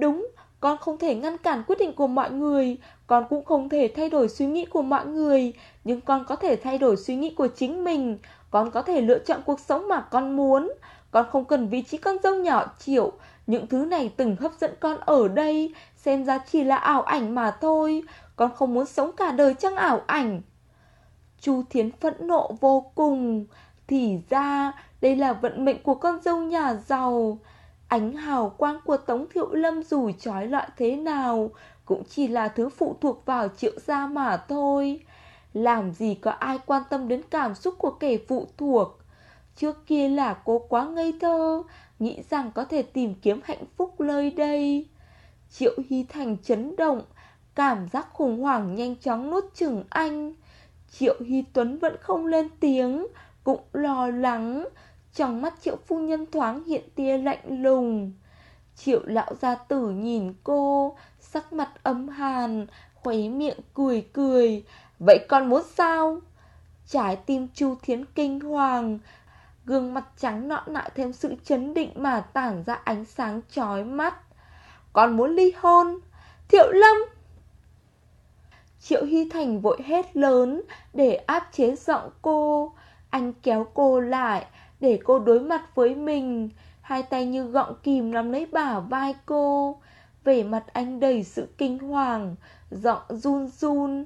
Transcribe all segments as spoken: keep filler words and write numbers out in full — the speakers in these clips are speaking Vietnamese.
Đúng, con không thể ngăn cản quyết định của mọi người, con cũng không thể thay đổi suy nghĩ của mọi người, nhưng con có thể thay đổi suy nghĩ của chính mình. Con có thể lựa chọn cuộc sống mà con muốn. Con không cần vị trí con dâu nhỏ Triệu. Những thứ này từng hấp dẫn con ở đây, xem ra chỉ là ảo ảnh mà thôi. Con không muốn sống cả đời trong ảo ảnh. Chu Thiến phẫn nộ vô cùng. Thì ra đây là vận mệnh của con dâu nhà giàu. Ánh hào quang của Tống Thiệu Lâm dù trói lọi thế nào cũng chỉ là thứ phụ thuộc vào Triệu gia mà thôi. Làm gì có ai quan tâm đến cảm xúc của kẻ phụ thuộc. Trước kia là cô quá ngây thơ, nghĩ rằng có thể tìm kiếm hạnh phúc nơi đây. Triệu Hy Thành chấn động, cảm giác khủng hoảng nhanh chóng nuốt chửng anh. Triệu Hy Tuấn vẫn không lên tiếng, cũng lo lắng. Trong mắt Triệu phu nhân thoáng hiện tia lạnh lùng. Triệu lão gia tử nhìn cô, sắc mặt âm hàn, khuấy miệng cười cười. Vậy con muốn sao? Trái tim Chu Thiến kinh hoàng, gương mặt trắng nõn nại thêm sự chấn định mà tản ra ánh sáng chói mắt. Con muốn ly hôn. Thiệu Lâm! Triệu Hy Thành vội hét lớn để áp chế giọng cô. Anh kéo cô lại để cô đối mặt với mình, hai tay như gọng kìm nắm lấy bả vai cô. Vẻ mặt anh đầy sự kinh hoàng, giọng run run.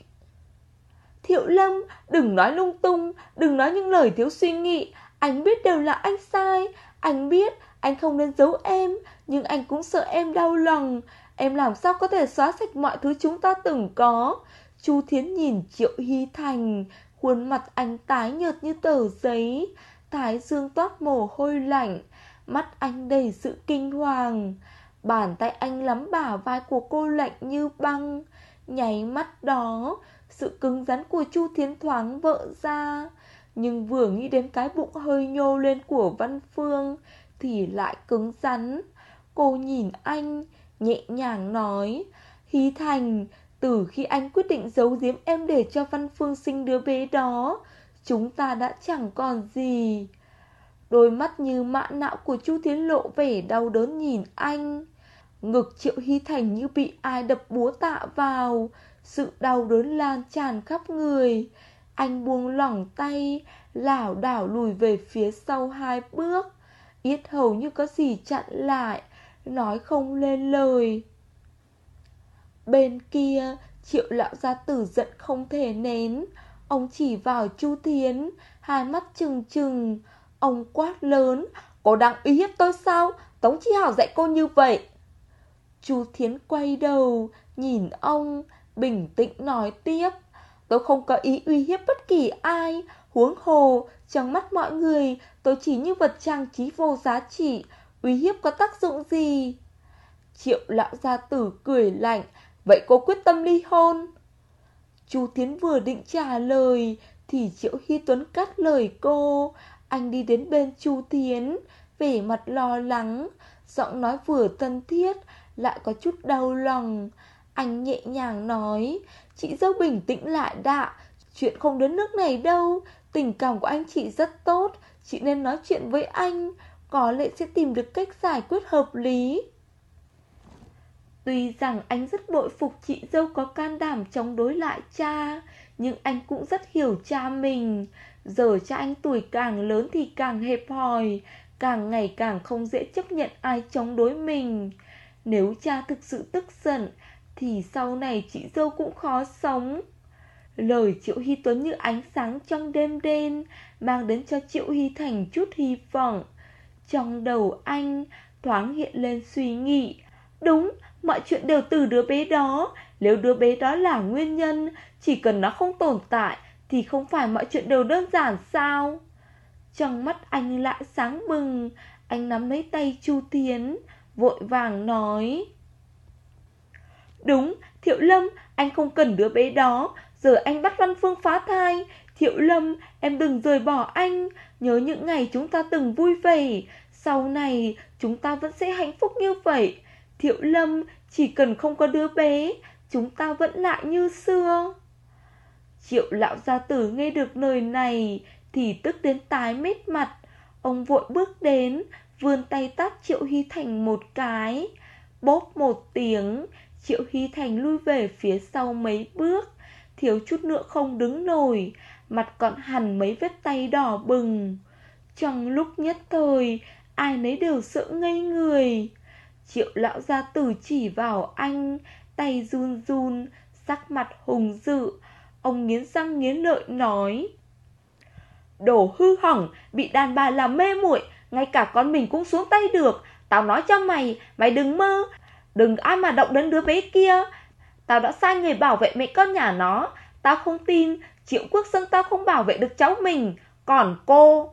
Thiệu Lâm, đừng nói lung tung, đừng nói những lời thiếu suy nghĩ. Anh biết đều là anh sai. Anh biết anh không nên giấu em, nhưng anh cũng sợ em đau lòng. Em làm sao có thể xóa sạch mọi thứ chúng ta từng có. Chu Thiến nhìn Triệu Hy Thành, khuôn mặt anh tái nhợt như tờ giấy, thái dương toát mồ hôi lạnh, mắt anh đầy sự kinh hoàng. Bàn tay anh nắm bả vai của cô lạnh như băng. Nháy mắt đó, sự cứng rắn của Chu Thiến thoáng vỡ ra. Nhưng vừa nghĩ đến cái bụng hơi nhô lên của Văn Phương thì lại cứng rắn. Cô nhìn anh, nhẹ nhàng nói, Hy Thành, từ khi anh quyết định giấu giếm em để cho Văn Phương sinh đứa bé đó, chúng ta đã chẳng còn gì. Đôi mắt như mã não của Chu Thiến lộ vẻ đau đớn nhìn anh. Ngực Triệu Hy Thành như bị ai đập búa tạ vào, sự đau đớn lan tràn khắp người. Anh buông lỏng tay, lảo đảo lùi về phía sau hai bước, yết hầu như có gì chặn lại, nói không lên lời. Bên kia, Triệu lão gia tử giận không thể nén. Ông chỉ vào Chu Thiến, hai mắt trừng trừng. Ông quát lớn, cô đang uy hiếp tôi sao? Tống Chi Hảo dạy cô như vậy. Chu Thiến quay đầu, nhìn ông, bình tĩnh nói tiếp, tôi không có ý uy hiếp bất kỳ ai. Huống hồ, trong mắt mọi người, tôi chỉ như vật trang trí vô giá trị, uy hiếp có tác dụng gì? Triệu lão gia tử cười lạnh, vậy cô quyết tâm ly hôn? Chu Thiến vừa định trả lời thì Triệu Hy Tuấn cắt lời cô. Anh đi đến bên Chu Thiến, vẻ mặt lo lắng, giọng nói vừa thân thiết lại có chút đau lòng. Anh nhẹ nhàng nói, chị dâu bình tĩnh lại đã, chuyện không đến nước này đâu. Tình cảm của anh chị rất tốt, chị nên nói chuyện với anh, có lẽ sẽ tìm được cách giải quyết hợp lý. Tuy rằng anh rất bội phục chị dâu có can đảm chống đối lại cha, nhưng anh cũng rất hiểu cha mình. Giờ cha anh tuổi càng lớn thì càng hẹp hòi, càng ngày càng không dễ chấp nhận ai chống đối mình. Nếu cha thực sự tức giận thì sau này chị dâu cũng khó sống. Lời Triệu Hy Tuấn như ánh sáng trong đêm đen, mang đến cho Triệu Hy Thành chút hy vọng. Trong đầu anh thoáng hiện lên suy nghĩ, đúng, mọi chuyện đều từ đứa bé đó. Nếu đứa bé đó là nguyên nhân, chỉ cần nó không tồn tại thì không phải mọi chuyện đều đơn giản sao? Trong mắt anh lại sáng bừng. Anh nắm lấy tay Chu Thiến, vội vàng nói, đúng, Thiệu Lâm, anh không cần đứa bé đó. Giờ anh bắt Văn Phương phá thai. Thiệu Lâm, em đừng rời bỏ anh. Nhớ những ngày chúng ta từng vui vẻ. Sau này chúng ta vẫn sẽ hạnh phúc như vậy. Thiệu Lâm, chỉ cần không có đứa bé, chúng ta vẫn lại như xưa. Triệu lão gia tử nghe được lời này thì tức đến tái mét mặt. Ông vội bước đến, vươn tay tát Triệu Hy Thành một cái. Bốp một tiếng, Triệu Hy Thành lui về phía sau mấy bước, thiếu chút nữa không đứng nổi, mặt còn hằn mấy vết tay đỏ bừng. Trong lúc nhất thời, ai nấy đều sợ ngây người. Triệu lão gia tử chỉ vào anh, tay run run, sắc mặt hùng dữ. Ông nghiến răng nghiến lợi nói: Đồ hư hỏng, bị đàn bà làm mê muội, ngay cả con mình cũng xuống tay được. Tao nói cho mày, mày đừng mơ, đừng ai mà động đến đứa bé kia. Tao đã sai người bảo vệ mẹ con nhà nó. Tao không tin Triệu Quốc Xưng tao không bảo vệ được cháu mình. Còn cô...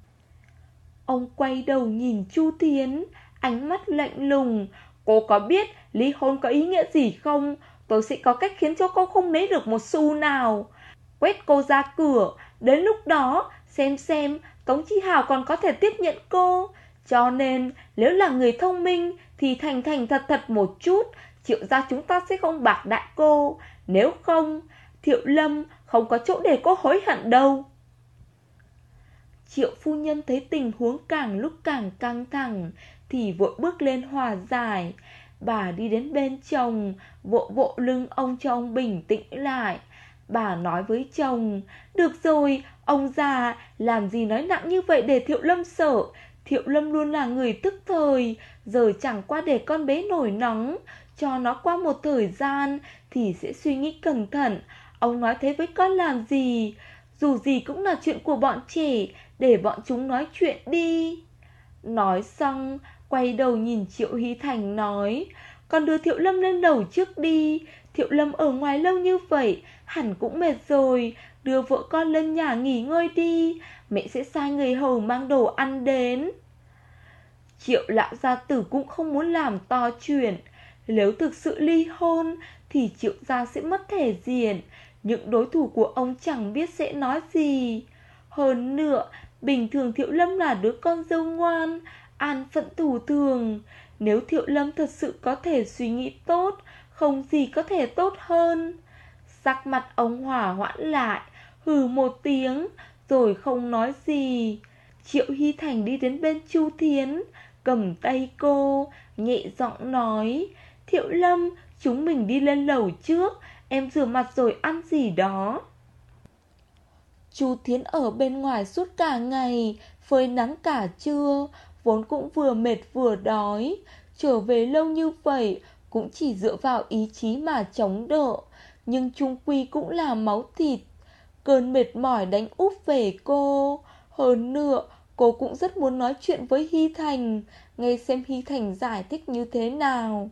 Ông quay đầu nhìn Chu Thiến, ánh mắt lạnh lùng. Cô có biết ly hôn có ý nghĩa gì không? Tôi sẽ có cách khiến cho cô không lấy được một xu nào. Quét cô ra cửa. Đến lúc đó xem xem Tống Chi Hào còn có thể tiếp nhận cô. Cho nên nếu là người thông minh thì thành thành thật thật một chút, Triệu gia chúng ta sẽ không bạc đại cô. Nếu không, Thiệu Lâm không có chỗ để cô hối hận đâu. Triệu phu nhân thấy tình huống càng lúc càng căng thẳng thì vội bước lên hòa giải. Bà đi đến bên chồng, vỗ vỗ lưng ông cho ông bình tĩnh lại. Bà nói với chồng: Được rồi, ông già, làm gì nói nặng như vậy để Thiệu Lâm sợ. Thiệu Lâm luôn là người tức thời, giờ chẳng qua để con bé nổi nóng, cho nó qua một thời gian thì sẽ suy nghĩ cẩn thận. Ông nói thế với con làm gì? Dù gì cũng là chuyện của bọn trẻ, để bọn chúng nói chuyện đi. Nói xong, quay đầu nhìn Triệu Hy Thành nói: Con đưa Thiệu Lâm lên lầu trước đi. Thiệu Lâm ở ngoài lâu như vậy, hẳn cũng mệt rồi. Đưa vợ con lên nhà nghỉ ngơi đi. Mẹ sẽ sai người hầu mang đồ ăn đến. Triệu lão gia tử cũng không muốn làm to chuyện. Nếu thực sự ly hôn thì Triệu gia sẽ mất thể diện. Những đối thủ của ông chẳng biết sẽ nói gì. Hơn nữa, bình thường Thiệu Lâm là đứa con dâu ngoan, an phận thủ thường. Nếu Thiệu Lâm thật sự có thể suy nghĩ tốt, không gì có thể tốt hơn. Sắc mặt ông hỏa hoãn lại, hừ một tiếng, rồi không nói gì. Triệu Hy Thành đi đến bên Chu Thiến, cầm tay cô, nhẹ giọng nói: Thiệu Lâm, chúng mình đi lên lầu trước, em rửa mặt rồi ăn gì đó. Chu Thiến ở bên ngoài suốt cả ngày, phơi nắng cả trưa, vốn cũng vừa mệt vừa đói. Trở về lâu như vậy, cũng chỉ dựa vào ý chí mà chống đỡ, nhưng chung quy cũng là máu thịt. Cơn mệt mỏi đánh úp về cô. Hơn nữa, cô cũng rất muốn nói chuyện với Hy Thành, nghe xem Hy Thành giải thích như thế nào.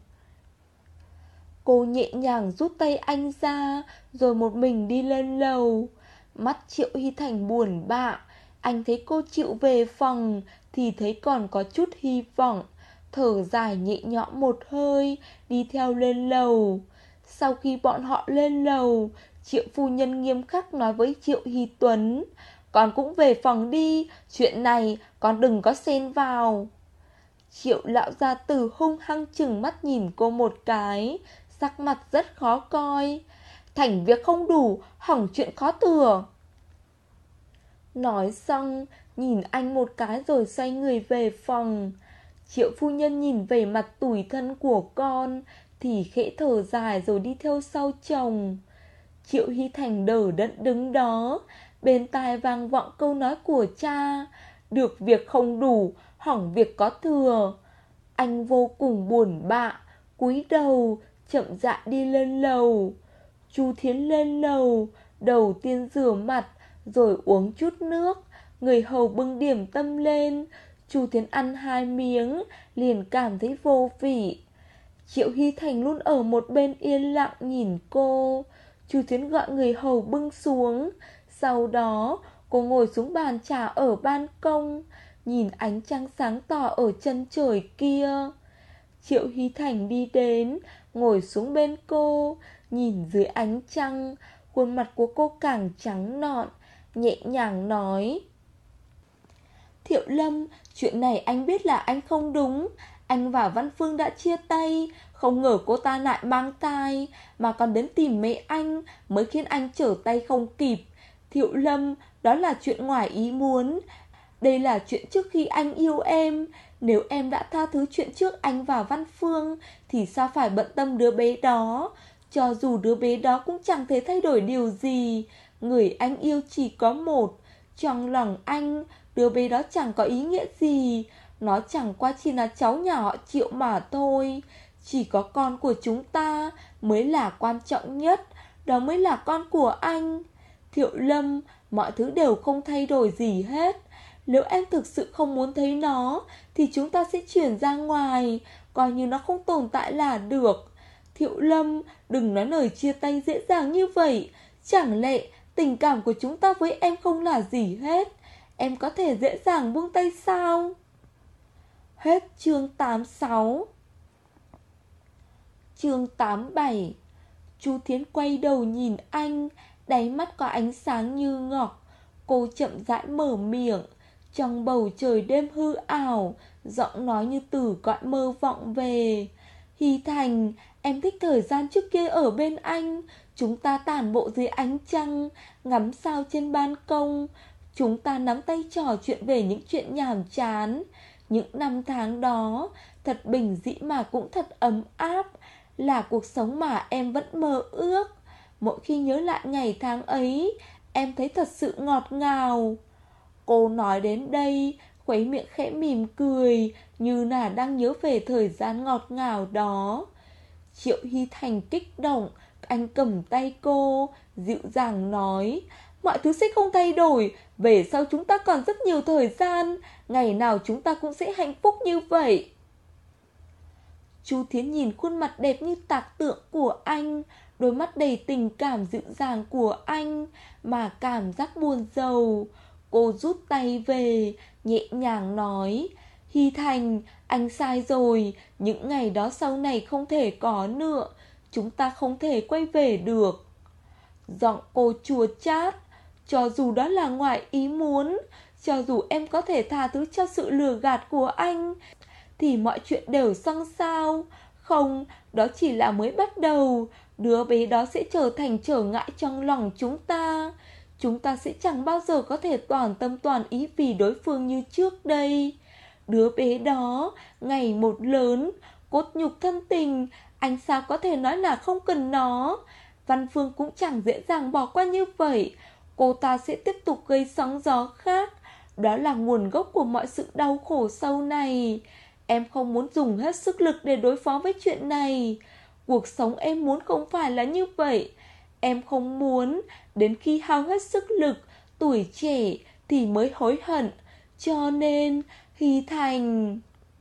Cô nhẹ nhàng rút tay anh ra, rồi một mình đi lên lầu. Mắt Triệu Hy Thành buồn bã. Anh thấy cô chịu về phòng thì thấy còn có chút hy vọng, thở dài nhẹ nhõm một hơi, đi theo lên lầu. Sau khi bọn họ lên lầu, Triệu phu nhân nghiêm khắc nói với Triệu Hy Tuấn: Con cũng về phòng đi, chuyện này con đừng có xen vào. Triệu lão gia tử hung hăng chừng mắt nhìn cô một cái, sắc mặt rất khó coi. Thành việc không đủ, hỏng chuyện khó thừa. Nói xong, nhìn anh một cái rồi xoay người về phòng. Triệu phu nhân nhìn về mặt tủi thân của con thì khẽ thở dài rồi đi theo sau chồng. Triệu Hy Thành đờ đẫn đứng đó, bên tai vang vọng câu nói của cha: Được việc không đủ, hỏng việc có thừa. Anh vô cùng buồn bã, cúi đầu, chậm rãi đi lên lầu. Chu Thiến lên lầu, đầu tiên rửa mặt, rồi uống chút nước. Người hầu bưng điểm tâm lên. Chu Thiến ăn hai miếng, liền cảm thấy vô vị. Triệu Hy Thành luôn ở một bên yên lặng nhìn cô. Chu Thiến gọi người hầu bưng xuống. Sau đó, cô ngồi xuống bàn trà ở ban công, nhìn ánh trăng sáng tỏ ở chân trời kia. Triệu Hy Thành đi đến, ngồi xuống bên cô, nhìn dưới ánh trăng. Khuôn mặt của cô càng trắng nõn, nhẹ nhàng nói: Thiệu Lâm, chuyện này anh biết là anh không đúng. Anh và Văn Phương đã chia tay, không ngờ cô ta lại mang thai, mà còn đến tìm mẹ anh, mới khiến anh trở tay không kịp. Thiệu Lâm, đó là chuyện ngoài ý muốn. Đây là chuyện trước khi anh yêu em. Nếu em đã tha thứ chuyện trước anh và Văn Phương thì sao phải bận tâm đứa bé đó? Cho dù đứa bé đó cũng chẳng thể thay đổi điều gì. Người anh yêu chỉ có một. Trong lòng anh, đứa bé đó chẳng có ý nghĩa gì. Nó chẳng qua chỉ là cháu nhà họ Triệu mà thôi. Chỉ có con của chúng ta mới là quan trọng nhất. Đó mới là con của anh. Thiệu Lâm, mọi thứ đều không thay đổi gì hết. Nếu em thực sự không muốn thấy nó thì chúng ta sẽ chuyển ra ngoài, coi như nó không tồn tại là được. Thiệu Lâm, đừng nói lời chia tay dễ dàng như vậy. Chẳng lẽ tình cảm của chúng ta với em không là gì hết? Em có thể dễ dàng buông tay sao? Hết chương tám mươi sáu. Chương tám mươi bảy. Chu Thiến quay đầu nhìn anh, đáy mắt có ánh sáng như ngọc. Cô chậm rãi mở miệng. Trong bầu trời đêm hư ảo, giọng nói như từ cõi mơ vọng về. Hy Thành, em thích thời gian trước kia ở bên anh. Chúng ta tản bộ dưới ánh trăng, ngắm sao trên ban công. Chúng ta nắm tay trò chuyện về những chuyện nhàm chán. Những năm tháng đó thật bình dị mà cũng thật ấm áp, là cuộc sống mà em vẫn mơ ước. Mỗi khi nhớ lại ngày tháng ấy, em thấy thật sự ngọt ngào. Cô nói đến đây, khuấy miệng khẽ mỉm cười, như là đang nhớ về thời gian ngọt ngào đó. Triệu Hy Thành kích động, anh cầm tay cô, dịu dàng nói: mọi thứ sẽ không thay đổi, về sau chúng ta còn rất nhiều thời gian, ngày nào chúng ta cũng sẽ hạnh phúc như vậy. Chu Thiến nhìn khuôn mặt đẹp như tạc tượng của anh, đôi mắt đầy tình cảm dịu dàng của anh, mà cảm giác buồn rầu. Cô rút tay về, nhẹ nhàng nói: Hy Thành, anh sai rồi, những ngày đó sau này không thể có nữa, chúng ta không thể quay về được. Giọng cô chua chát: cho dù đó là ngoài ý muốn, cho dù em có thể tha thứ cho sự lừa gạt của anh, thì mọi chuyện đều xong sao? Không, đó chỉ là mới bắt đầu. Đứa bé đó sẽ trở thành trở ngại trong lòng chúng ta. Chúng ta sẽ chẳng bao giờ có thể toàn tâm toàn ý vì đối phương như trước đây. Đứa bé đó ngày một lớn, cốt nhục thân tình, anh sao có thể nói là không cần nó. Văn Phương cũng chẳng dễ dàng bỏ qua như vậy. Cô ta sẽ tiếp tục gây sóng gió khác. Đó là nguồn gốc của mọi sự đau khổ sau này. Em không muốn dùng hết sức lực để đối phó với chuyện này. Cuộc sống em muốn không phải là như vậy. Em không muốn đến khi hao hết sức lực, tuổi trẻ thì mới hối hận. Cho nên, Hy Thành...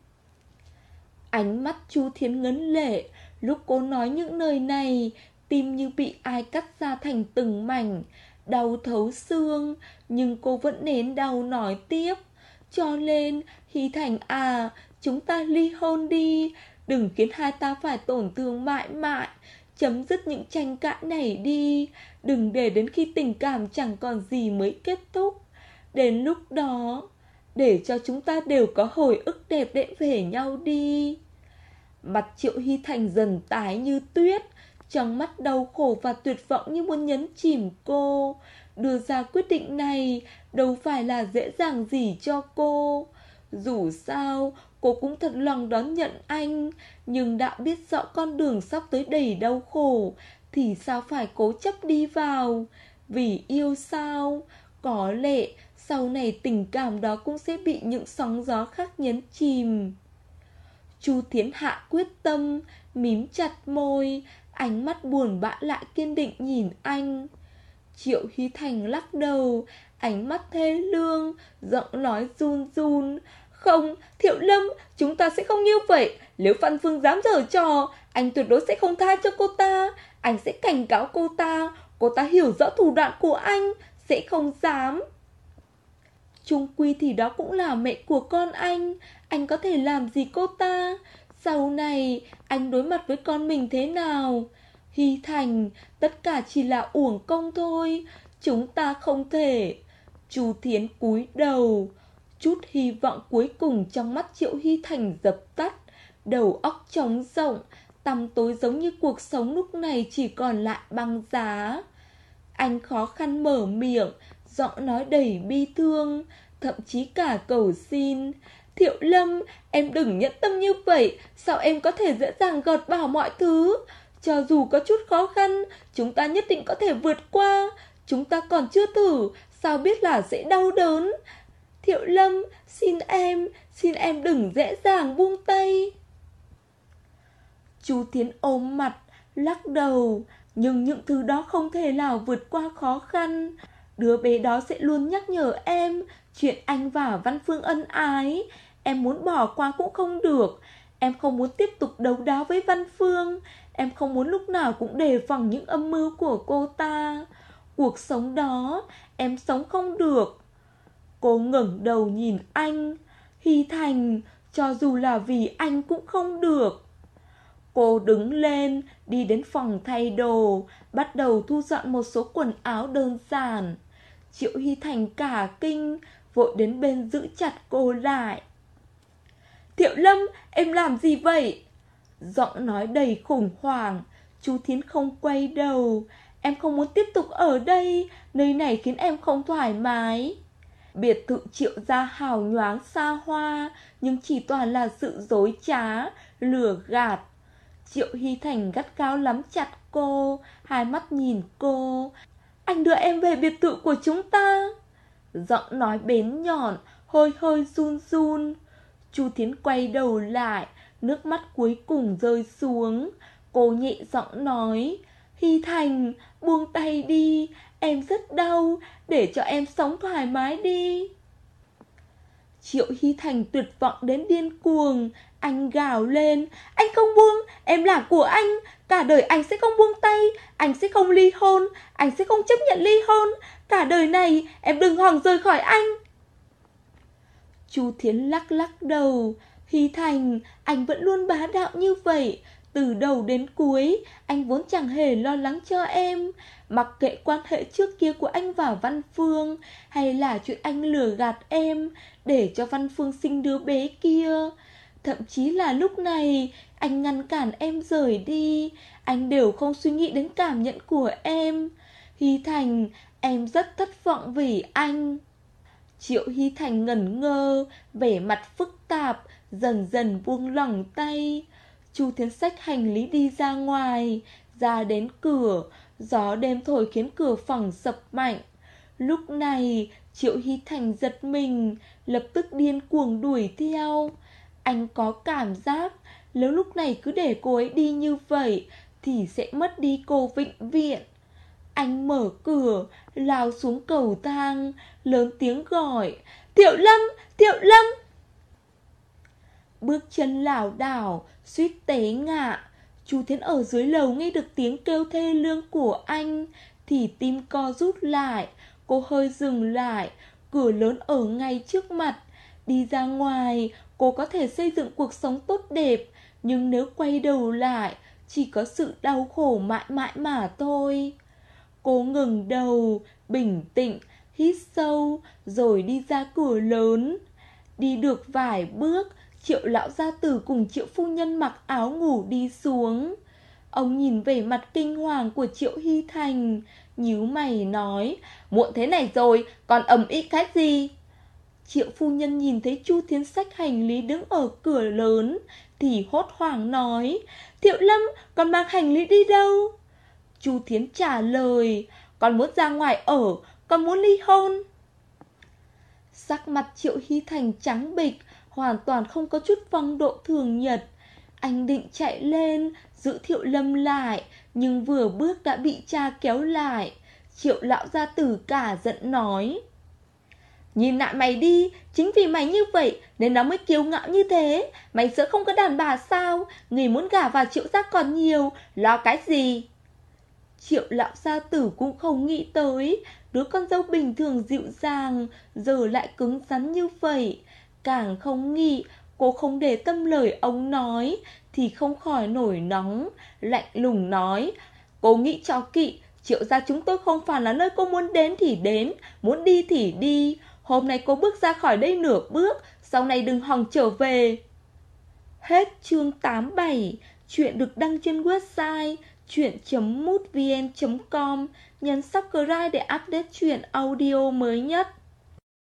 Ánh mắt Chu Thiến ngấn lệ. Lúc cô nói những lời này, tim như bị ai cắt ra thành từng mảnh, đau thấu xương. Nhưng cô vẫn nén đau nói tiếp: cho nên, Hy Thành à, chúng ta ly hôn đi. Đừng khiến hai ta phải tổn thương mãi mãi. Chấm dứt những tranh cãi này đi. Đừng để đến khi tình cảm chẳng còn gì mới kết thúc. Đến lúc đó, để cho chúng ta đều có hồi ức đẹp đẽ về nhau đi. Mặt Triệu Hy Thành dần tái như tuyết, trong mắt đau khổ và tuyệt vọng như muốn nhấn chìm cô. Đưa ra quyết định này đâu phải là dễ dàng gì cho cô. Dù sao, cô cũng thật lòng đón nhận anh, nhưng đã biết rõ con đường sắp tới đầy đau khổ, thì sao phải cố chấp đi vào. Vì yêu sao? Có lẽ sau này tình cảm đó cũng sẽ bị những sóng gió khác nhấn chìm. Chu Thiến hạ quyết tâm, mím chặt môi, ánh mắt buồn bã lại kiên định nhìn anh. Triệu Hy Thành lắc đầu, ánh mắt thê lương, giọng nói run run: không, Thiệu Lâm, chúng ta sẽ không như vậy. Nếu Văn Phương dám giở trò, anh tuyệt đối sẽ không tha cho cô ta. Anh sẽ cảnh cáo cô ta. Cô ta hiểu rõ thủ đoạn của anh, sẽ không dám. Chung quy thì đó cũng là mẹ của con anh. Anh có thể làm gì cô ta? Sau này anh đối mặt với con mình thế nào? Hy Thành, tất cả chỉ là uổng công thôi. Chúng ta không thể. Chu Thiến cúi đầu. Chút hy vọng cuối cùng trong mắt Triệu Hy Thành dập tắt. Đầu óc trống rỗng, tăm tối giống như cuộc sống lúc này chỉ còn lại băng giá. Anh khó khăn mở miệng, giọng nói đầy bi thương, thậm chí cả cầu xin. Thiệu Lâm, em đừng nhẫn tâm như vậy, sao em có thể dễ dàng gạt bỏ mọi thứ? Cho dù có chút khó khăn, chúng ta nhất định có thể vượt qua. Chúng ta còn chưa thử, sao biết là sẽ đau đớn? Thiệu Lâm, xin em, xin em đừng dễ dàng buông tay. Chu Thiến ôm mặt, lắc đầu, nhưng những thứ đó không thể nào vượt qua khó khăn. Đứa bé đó sẽ luôn nhắc nhở em chuyện anh và Văn Phương ân ái. Em muốn bỏ qua cũng không được. Em không muốn tiếp tục đấu đá với Văn Phương. Em không muốn lúc nào cũng đề phòng những âm mưu của cô ta. Cuộc sống đó em sống không được. Cô ngẩng đầu nhìn anh. Hy Thành, cho dù là vì anh cũng không được. Cô đứng lên, đi đến phòng thay đồ, bắt đầu thu dọn một số quần áo đơn giản. Triệu Hy Thành cả kinh, vội đến bên giữ chặt cô lại. Thiệu Lâm, em làm gì vậy? Giọng nói đầy khủng hoảng. Chu Thiến không quay đầu. Em không muốn tiếp tục ở đây, nơi này khiến em không thoải mái. Biệt thự Triệu gia hào nhoáng xa hoa, nhưng chỉ toàn là sự dối trá, lừa gạt. Triệu Hy Thành gắt gao nắm chặt cô, hai mắt nhìn cô. Anh đưa em về biệt thự của chúng ta. Giọng nói bén nhọn, hơi hơi run run. Chu Thiến quay đầu lại, nước mắt cuối cùng rơi xuống. Cô nhẹ giọng nói, Hy Thành, buông tay đi, em rất đau, để cho em sống thoải mái đi. Triệu Hy Thành tuyệt vọng đến điên cuồng. Anh gào lên, anh không buông, em là của anh, cả đời anh sẽ không buông tay, anh sẽ không ly hôn, anh sẽ không chấp nhận ly hôn, cả đời này em đừng hòng rời khỏi anh. Chu Thiến lắc lắc đầu. Hy Thành, anh vẫn luôn bá đạo như vậy. Từ đầu đến cuối, anh vốn chẳng hề lo lắng cho em. Mặc kệ quan hệ trước kia của anh và Văn Phương, hay là chuyện anh lừa gạt em để cho Văn Phương sinh đứa bé kia. Thậm chí là lúc này anh ngăn cản em rời đi, anh đều không suy nghĩ đến cảm nhận của em. Hy Thành, em rất thất vọng vì anh. Triệu Hy Thành ngẩn ngơ, vẻ mặt phức tạp, dần dần buông lỏng tay. Chu Thiến xách hành lý đi ra ngoài. Ra đến cửa, gió đêm thổi khiến cửa phòng sập mạnh. Lúc này Triệu Hy Thành giật mình, lập tức điên cuồng đuổi theo. Anh có cảm giác nếu lúc này cứ để cô ấy đi như vậy thì sẽ mất đi cô vĩnh viễn. Anh mở cửa, lao xuống cầu thang, lớn tiếng gọi, Thiệu Lâm, Thiệu Lâm. Bước chân lảo đảo, suýt té ngã. Chu Thiến ở dưới lầu nghe được tiếng kêu thê lương của anh thì tim co rút lại. Cô hơi dừng lại, cửa lớn ở ngay trước mặt. Đi ra ngoài, cô có thể xây dựng cuộc sống tốt đẹp, nhưng nếu quay đầu lại, chỉ có sự đau khổ mãi mãi mà thôi. Cô ngừng đầu, bình tĩnh, hít sâu, rồi đi ra cửa lớn. Đi được vài bước, Triệu lão gia tử cùng Triệu phu nhân mặc áo ngủ đi xuống. Ông nhìn vẻ mặt kinh hoàng của Triệu Hy Thành, nhíu mày nói, muộn thế này rồi, còn ầm ĩ cái gì? Triệu phu nhân nhìn thấy Chu Thiến xách hành lý đứng ở cửa lớn thì hốt hoảng nói, Thiệu Lâm, con mang hành lý đi đâu? Chu Thiến trả lời, con muốn ra ngoài ở, con muốn ly hôn. Sắc mặt Triệu Hy Thành trắng bệch, hoàn toàn không có chút phong độ thường nhật. Anh định chạy lên giữ Thiệu Lâm lại, nhưng vừa bước đã bị cha kéo lại. Triệu lão gia tử cả giận nói, nhìn lại mày đi, chính vì mày như vậy nên nó mới kiêu ngạo như thế. Mày sợ không có đàn bà sao? Người muốn gả vào Triệu gia còn nhiều, lo cái gì? Triệu lão gia tử cũng không nghĩ tới đứa con dâu bình thường dịu dàng giờ lại cứng rắn như vậy. Càng không nghĩ cô không để tâm lời ông nói thì không khỏi nổi nóng, lạnh lùng nói, cô nghĩ cho kỹ, Triệu gia chúng tôi không phải là nơi cô muốn đến thì đến, muốn đi thì đi. Hôm nay cô bước ra khỏi đây nửa bước, sau này đừng hòng trở về. Hết chương tám mươi bảy. Chuyện được đăng trên website chuyện chấm mútvn chấm com. Nhấn subscribe để update chuyện audio mới nhất.